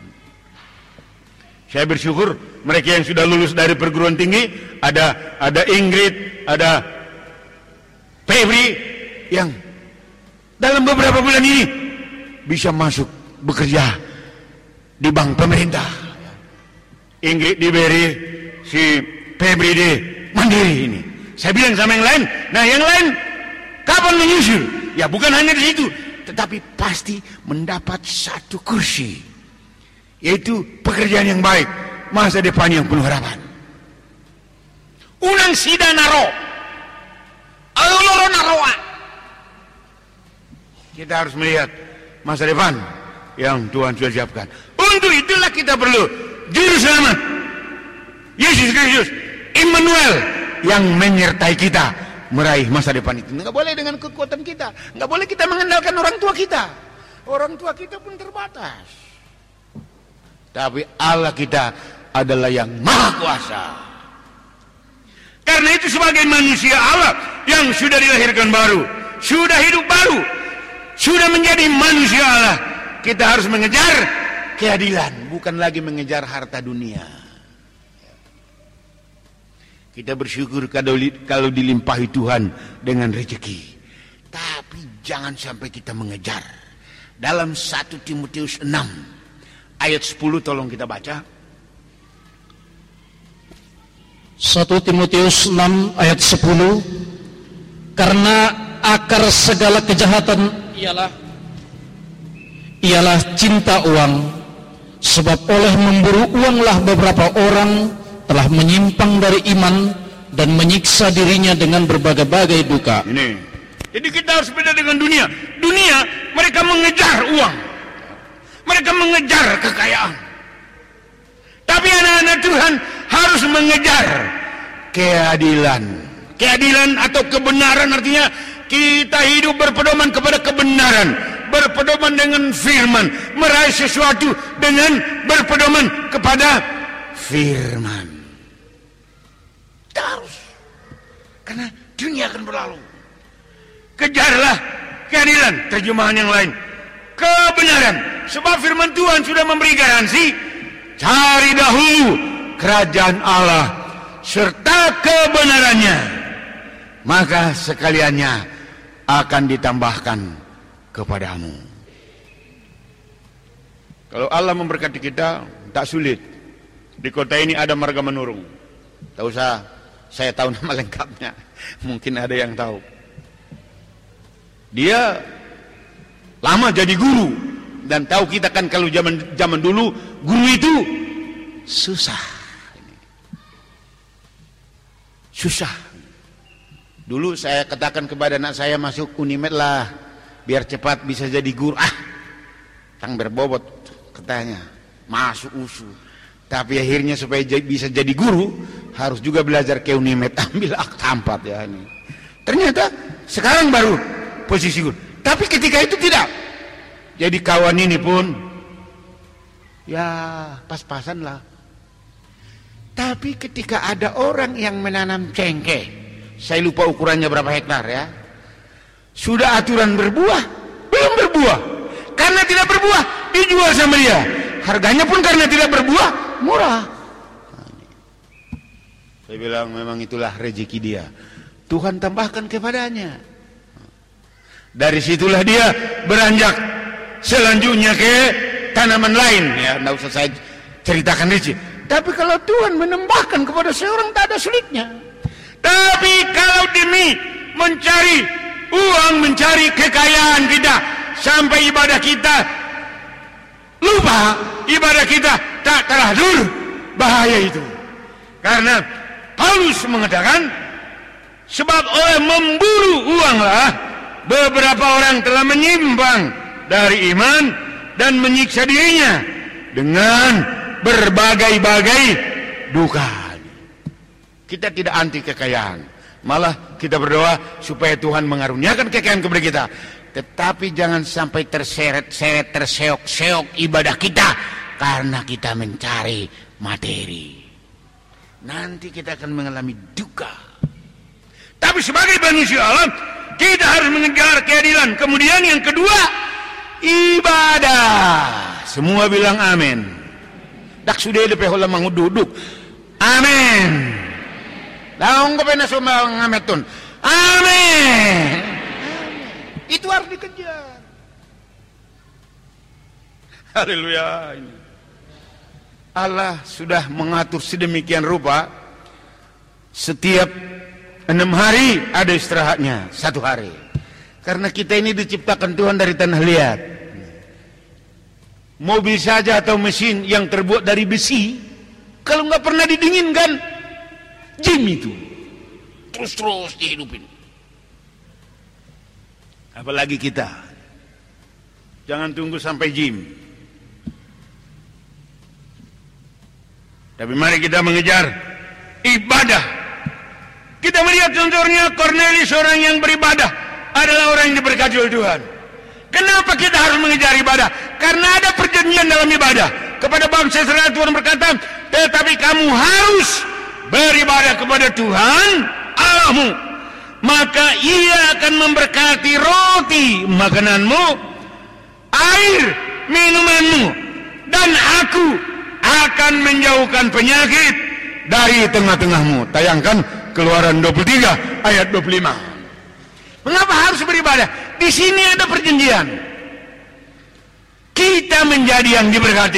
Saya bersyukur mereka yang sudah lulus dari perguruan tinggi, ada ada Ingrid, ada Febri yang dalam beberapa bulan ini bisa masuk bekerja di bank pemerintah. Ingrid di B R I, si Febri di Mandiri ini. Saya bilang sama yang lain, nah yang lain kapan menyusul? Ya bukan hanya di situ, tetapi pasti mendapat satu kursi, yaitu pekerjaan yang baik, masa depan yang penuh harapan. Unang sida naro, aluloro naroa. Kita harus melihat masa depan yang Tuhan sudah siapkan. Untuk itulah kita perlu juru selamat, Yesus Kristus, Immanuel, yang menyertai kita meraih masa depan itu. Nggak boleh dengan kekuatan kita, nggak boleh kita mengandalkan orang tua kita. Orang tua kita pun terbatas. Tapi Allah kita adalah yang maha kuasa. Karena itu sebagai manusia Allah yang sudah dilahirkan baru, sudah hidup baru, sudah menjadi manusia Allah, kita harus mengejar keadilan, bukan lagi mengejar harta dunia. Kita bersyukur kalau dilimpahi Tuhan dengan rezeki. Tapi jangan sampai kita mengejar. Dalam satu Timotius enam ayat sepuluh, tolong kita baca. satu Timotius enam ayat sepuluh. Karena akar segala kejahatan ialah ialah cinta uang. Sebab oleh memburu uanglah beberapa orang telah menyimpang dari iman dan menyiksa dirinya dengan berbagai-bagai duka. Ini. Jadi kita harus beda dengan dunia. Dunia mereka mengejar uang, mereka mengejar kekayaan. Tapi anak-anak Tuhan harus mengejar keadilan. Keadilan atau kebenaran artinya kita hidup berpedoman kepada kebenaran, berpedoman dengan firman, meraih sesuatu dengan berpedoman kepada firman. Harus, karena dunia akan berlalu. Kejarlah keadilan, terjemahan yang lain, kebenaran. Sebab firman Tuhan sudah memberi garansi, cari dahulu kerajaan Allah serta kebenarannya, maka sekaliannya akan ditambahkan kepadamu. Kalau Allah memberkati kita, tak sulit. Di kota ini ada marga menurung. Tak usah saya tahu nama lengkapnya, mungkin ada yang tahu. Dia lama jadi guru, dan tahu kita kan kalau zaman zaman dulu guru itu susah, susah. Dulu saya katakan kepada anak saya, masuk Unimed lah, biar cepat bisa jadi guru. Ah, tang berbobot katanya, masuk usu. Tapi akhirnya supaya bisa jadi guru harus juga belajar ke Unimed, ambil akta empat ya ini. Ternyata sekarang baru posisi guru. Tapi ketika itu tidak. Jadi kawan ini pun ya pas-pasan lah. Tapi ketika ada orang yang menanam cengkeh, saya lupa ukurannya berapa hektar ya, sudah aturan berbuah, belum berbuah. Karena tidak berbuah dijual sama dia. Harganya pun karena tidak berbuah murah. Saya bilang memang itulah rezeki dia, Tuhan tambahkan kepadanya. Dari situlah dia beranjak selanjutnya ke tanaman lain ya, tidak usah saya ceritakan di sini. Tapi kalau Tuhan menambahkan kepada seorang, tak ada sulitnya. Tapi kalau demi mencari uang, mencari kekayaan kita, sampai ibadah kita lupa, ibadah kita tak terhadir, bahaya itu. Karena Paulus mengatakan, sebab oleh memburu uanglah beberapa orang telah menyimpang dari iman dan menyiksa dirinya dengan berbagai-bagai duka. Kita tidak anti kekayaan, malah kita berdoa supaya Tuhan mengaruniakan kekayaan kepada kita. Tetapi jangan sampai terseret-seret, terseok-seok ibadah kita karena kita mencari materi. Nanti kita akan mengalami duka. Tapi sebagai manusia Allah, kita harus mengejar keadilan. Kemudian yang kedua, ibadah. Semua bilang amin. Dak sudah de pehola mangu duduk. Amin. Daung kepena semua ngametun. Amin. Itu harus dikejar. Haleluya. Allah sudah mengatur sedemikian rupa, setiap enam hari ada istirahatnya satu hari. Karena kita ini diciptakan Tuhan dari tanah liat. Mobil saja atau mesin yang terbuat dari besi, kalau nggak pernah didinginkan, jam itu terus-terus dihidupin. Apalagi kita, jangan tunggu sampai gym. Tapi mari kita mengejar ibadah. Kita melihat contohnya Cornelius, orang yang beribadah, adalah orang yang diberkati oleh Tuhan. Kenapa kita harus mengejar ibadah? Karena ada perjanjian dalam ibadah. Kepada bangsa Israel Tuhan berkata, tetapi kamu harus beribadah kepada Tuhan Allahmu, maka Ia akan memberkati roti makananmu, air minumanmu, dan Aku akan menjauhkan penyakit dari tengah-tengahmu. Tayangkan Keluaran dua puluh tiga ayat dua puluh lima. Mengapa harus beribadah? Di sini ada perjanjian. Kita menjadi yang diberkati,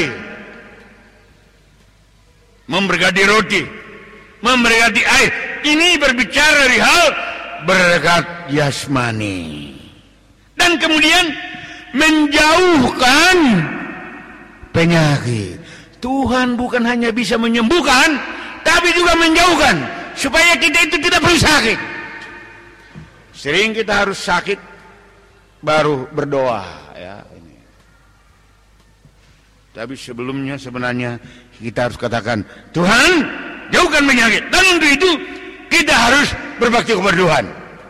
memberkati roti, memberkati air. Ini berbicara dari hal berkat jasmani. Dan kemudian menjauhkan penyakit. Tuhan bukan hanya bisa menyembuhkan, tapi juga menjauhkan, supaya kita itu tidak perlu sakit. Sering kita harus sakit baru berdoa, ya. Ini. Tapi sebelumnya sebenarnya kita harus katakan, Tuhan, jauhkan penyakit. Dan untuk itu kita harus berbakti kepada Tuhan.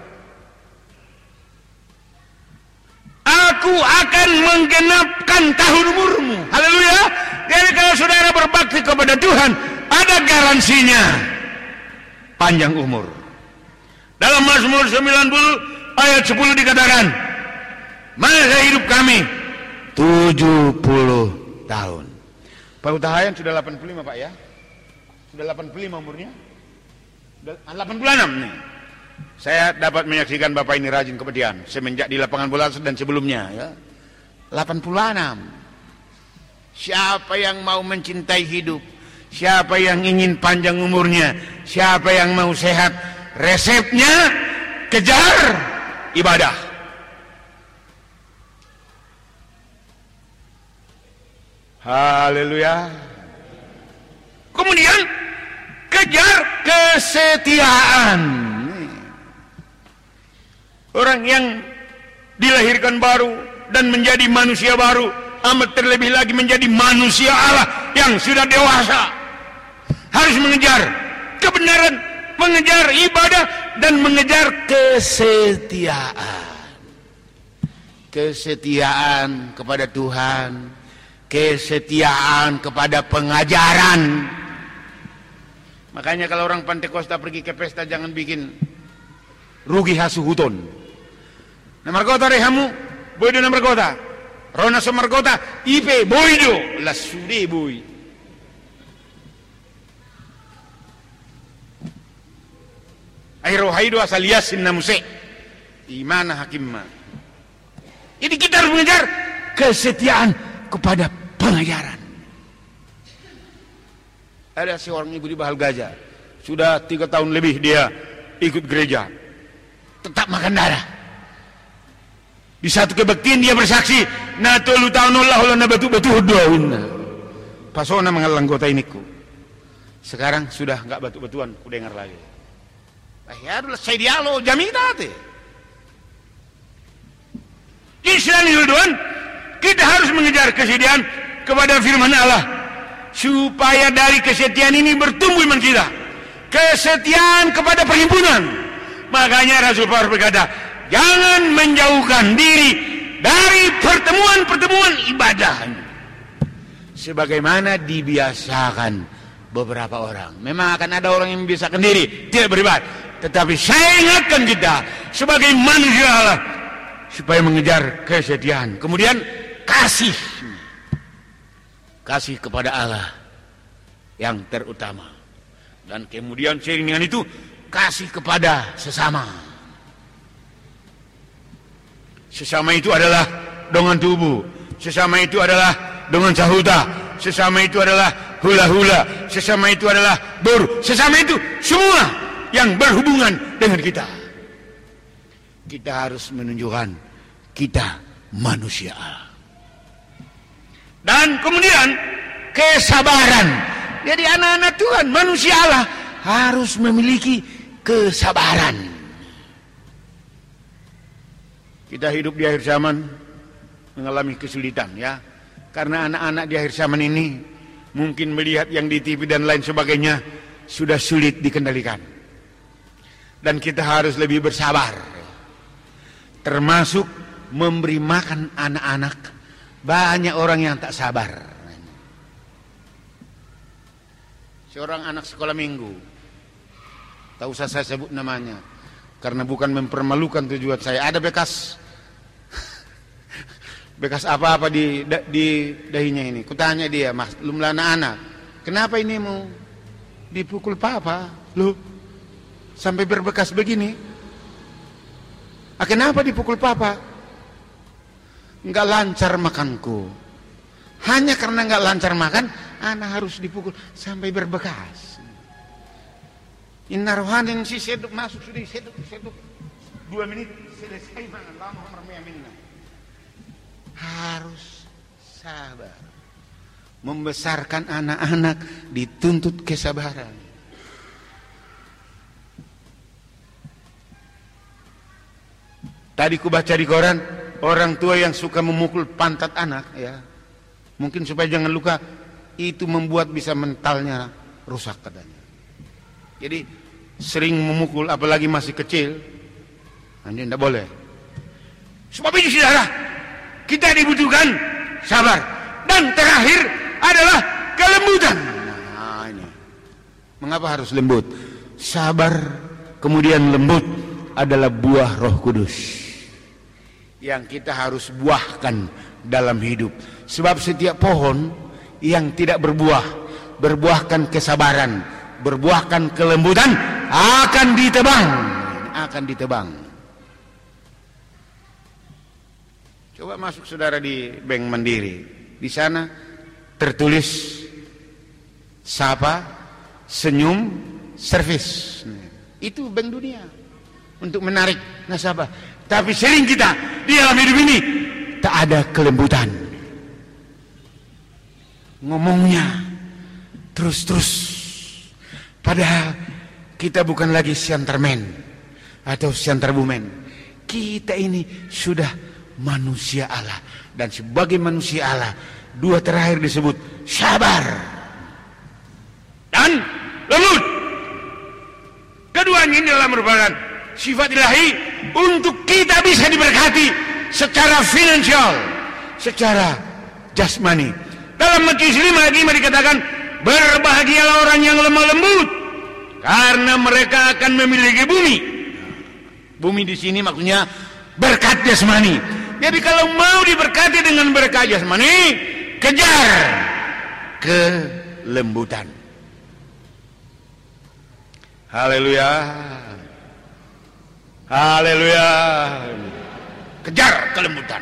Aku akan menggenapkan tahun umurmu. Haleluya. Jadi kalau saudara berbakti kepada Tuhan, ada garansinya panjang umur. Dalam Mazmur sembilan puluh ayat sepuluh dikatakan, masa hidup kami tujuh puluh tahun. Pak Utahayan sudah delapan puluh lima, Pak, ya? Sudah delapan puluh lima umurnya? delapan puluh enam nih. Saya dapat menyaksikan Bapak ini rajin kepedihan semenjak di lapangan bola dan sebelumnya, ya. delapan puluh enam. Siapa yang mau mencintai hidup, siapa yang ingin panjang umurnya, siapa yang mau sehat, resepnya kejar ibadah. Haleluya. Kemudian kejar kesetiaan. Orang yang dilahirkan baru dan menjadi manusia baru, amat terlebih lagi menjadi manusia Allah yang sudah dewasa, harus mengejar kebenaran, mengejar ibadah, dan mengejar kesetiaan. Kesetiaan kepada Tuhan, kesetiaan kepada pengajaran. Makanya kalau orang Pantekosta pergi ke pesta, jangan bikin rugi hasu huton. Nomor kota rehamu, boydo nomor kota. Rona somar kota, ipe boydo, la sude boy. Airo haido asal yasin namuse. Imana hakimma. Jadi kita harus mengejar kesetiaan kepada pengajaran. Ada seorang ibu di Bahal Gajah, sudah tiga tahun lebih dia ikut gereja, tetap makan darah. Di satu kebaktian dia bersaksi, na tolu tahun Allah Allah na batu batu doin. Pasona mengalang kota iniku. Sekarang sudah nggak batu-batuan, ku dengar lagi. Ya adalah saya dialog jaminate. Islam kita harus mengejar kesetiaan kepada firman Allah supaya dari kesetiaan ini bertumbuh iman kita. Kesetiaan kepada perhimpunan. Makanya Rasul Paulus berkata, jangan menjauhkan diri dari pertemuan-pertemuan ibadah. Sebagaimana dibiasakan beberapa orang. Memang akan ada orang yang membiasakan diri tidak beribadah. Tetapi saya ingatkan kita sebagai manusia Allah supaya mengejar kesetiaan. Kemudian kasih. Kasih kepada Allah yang terutama. Dan kemudian seiring dengan itu kasih kepada sesama. Sesama itu adalah dengan tubuh. Sesama itu adalah dengan cahuta. Sesama itu adalah hula-hula. Sesama itu adalah bor. Sesama itu semua yang berhubungan dengan kita. Kita harus menunjukkan kita manusia. Dan kemudian kesabaran. Jadi anak-anak Tuhan, manusia Allah harus memiliki kesabaran. Kita hidup di akhir zaman mengalami kesulitan ya. Karena anak-anak di akhir zaman ini mungkin melihat yang di T V dan lain sebagainya sudah sulit dikendalikan. Dan kita harus lebih bersabar. Termasuk memberi makan anak-anak. Banyak orang yang tak sabar. Seorang anak sekolah minggu, tak usah saya sebut namanya, karena bukan mempermalukan tujuan saya. Ada bekas, bekas apa-apa di di dahinya ini. Kutanya dia, mas, belum anak-anak, kenapa ini mau dipukul papa? Loh, sampai berbekas begini. Ah, kenapa dipukul papa? Enggak lancar makanku. Hanya karena enggak lancar makan, anak harus dipukul sampai berbekas. Inna rohanin si seduk masuk sudah seduk seduk dua menit selesai makan lama ramai minna. Harus sabar. Membesarkan anak-anak dituntut kesabaran. Tadi ku baca di koran orang tua yang suka memukul pantat anak ya. Mungkin supaya jangan luka, itu membuat bisa mentalnya rusak katanya. Jadi sering memukul apalagi masih kecil, ini tidak boleh. Sebab itu saudara, kita dibutuhkan sabar. Dan terakhir adalah kelembutan. Nah ini, mengapa harus lembut? Sabar kemudian lembut adalah buah Roh Kudus yang kita harus buahkan dalam hidup. Sebab setiap pohon yang tidak berbuah, berbuahkan kesabaran, berbuahkan kelembutan, akan ditebang, akan ditebang. Coba masuk saudara di Bank Mandiri, di sana tertulis sapa, senyum, servis. Itu Bank Dunia untuk menarik nasabah. Tapi sering kita di dalam hidup ini tak ada kelembutan. Ngomongnya terus-terus, padahal kita bukan lagi siantarmen atau siantarbumen. Kita ini sudah manusia Allah, dan sebagai manusia Allah dua terakhir disebut sabar dan lembut. Keduanya ini adalah merupakan sifat ilahi untuk kita bisa diberkati secara finansial, secara jasmani. Dalam Matius lima ayat lima dikatakan, berbahagialah orang yang lemah lembut, karena mereka akan memiliki bumi. Bumi di sini maksudnya berkat jasmani. Jadi kalau mau diberkati dengan berkat jasmani, kejar kelembutan. Haleluya. Haleluya. Kejar kelembutan.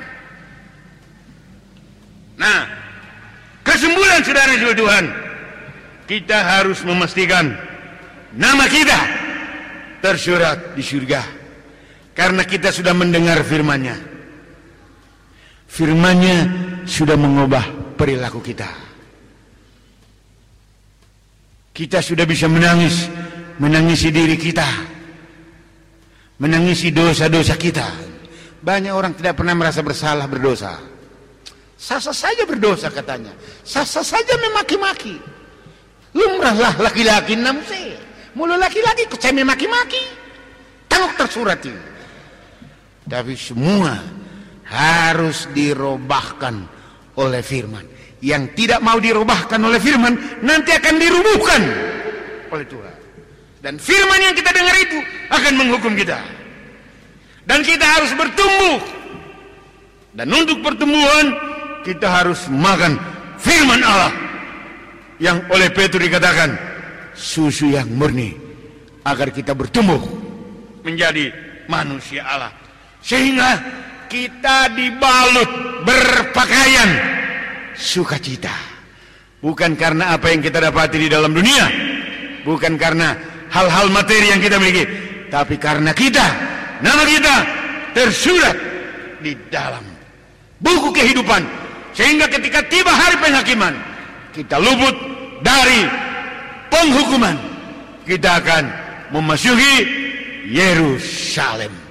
Nah, kesimpulan saudara-saudara Tuhan, kita harus memastikan nama kita tersurat di surga, karena kita sudah mendengar firman-Nya. Firman-Nya sudah mengubah perilaku kita. kita sudah bisa menangis, menangisi diri kita, menangisi dosa-dosa kita. Banyak orang tidak pernah merasa bersalah berdosa. Sah-sah saja berdosa katanya, sah-sah saja memaki-maki. Lumrahlah laki-laki namse, mulu laki-laki kok saya memaki-maki, tangok tersurati. Tapi semua harus dirobahkan oleh firman. Yang tidak mau dirubahkan oleh firman nanti akan dirubuhkan oleh Tuhan. Dan firman yang kita dengar itu akan menghukum kita. Dan kita harus bertumbuh. Dan untuk pertumbuhan kita harus makan firman Allah yang oleh Petrus dikatakan susu yang murni, agar kita bertumbuh menjadi manusia Allah, sehingga kita dibalut berpakaian sukacita, bukan karena apa yang kita dapati di dalam dunia, bukan karena hal-hal materi yang kita miliki, tapi karena kita, nama kita tersurat di dalam buku kehidupan, sehingga ketika tiba hari penghakiman kita luput dari penghukuman, kita akan memasuki Yerusalem.